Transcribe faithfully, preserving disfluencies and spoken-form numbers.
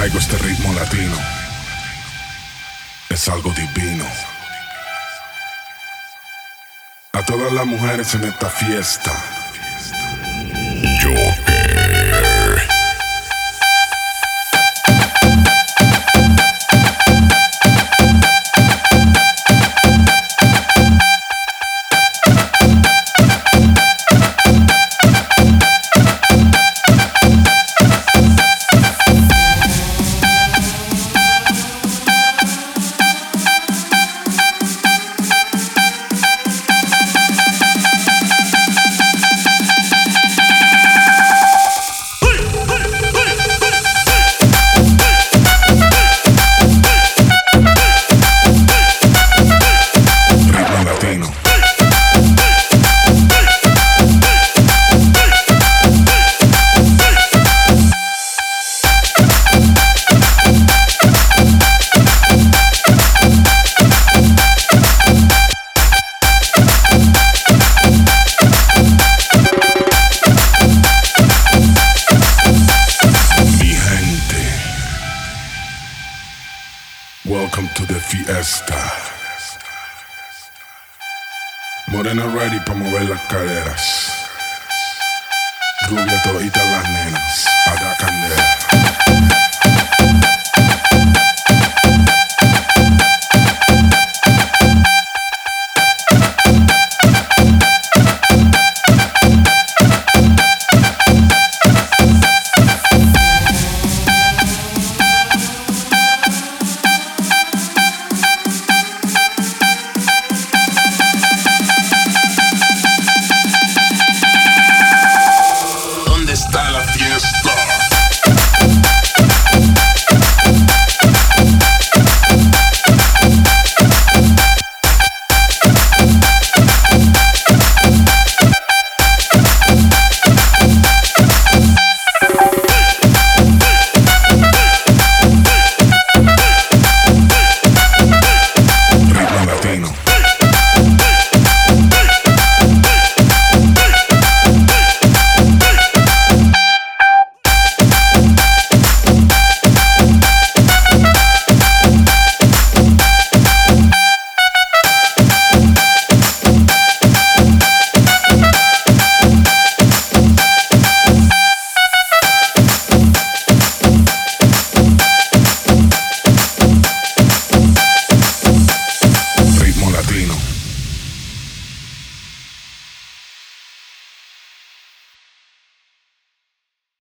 traigo este ritmo latino. Es algo divino. A todas las mujeres en esta fiesta. Joker. Welcome to the fiesta. Morena ready pa' mover las caderas. Rubia todita las nenas, haga candela.